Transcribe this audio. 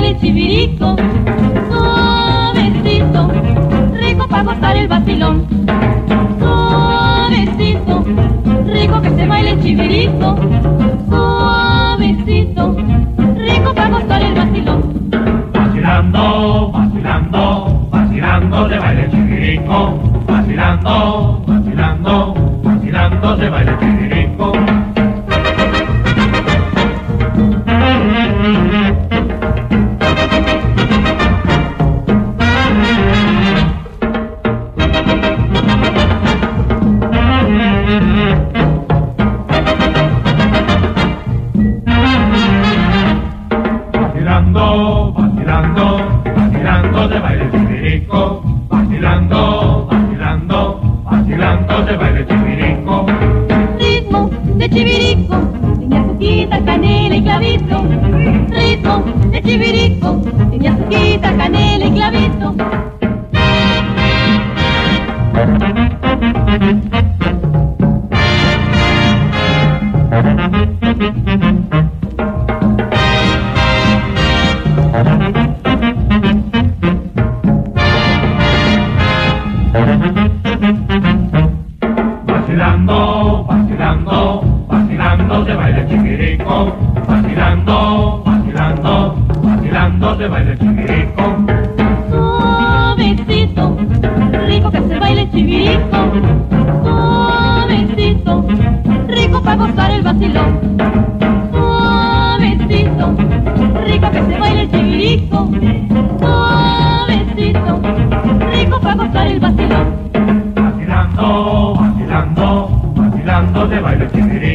baile chivirico, suavecito, rico para gozar el vacilón. Suavecito, rico que se baile chivirico, suavecito, rico para gozar el vacilón. Vacilando, vacilando, vacilando se baila el chivirico, vacilando, vacilando, vacilando se baila el chivirico. Vacilando, vacilando, vacilando se baila el chivirico, vacilando, vacilando, vacilando se baila el chivirico. Ritmo de chivirico, tiene azuquita, canela y clavito. Ritmo de chivirico, tiene azuquita, canela y clavito. Vacilando, vacilando, vacilando se baila el chivirico, vacilando, vacilando, vacilando se baila el chivirico. Suavecito, rico que se baile chivirico, suavecito, rico para gozar el vacilón. Suavecito, rico que se baile chivirico, suavecito, rico para gozar el vacilón. Vacilando, vacilando, vacilando se baila el chivirico.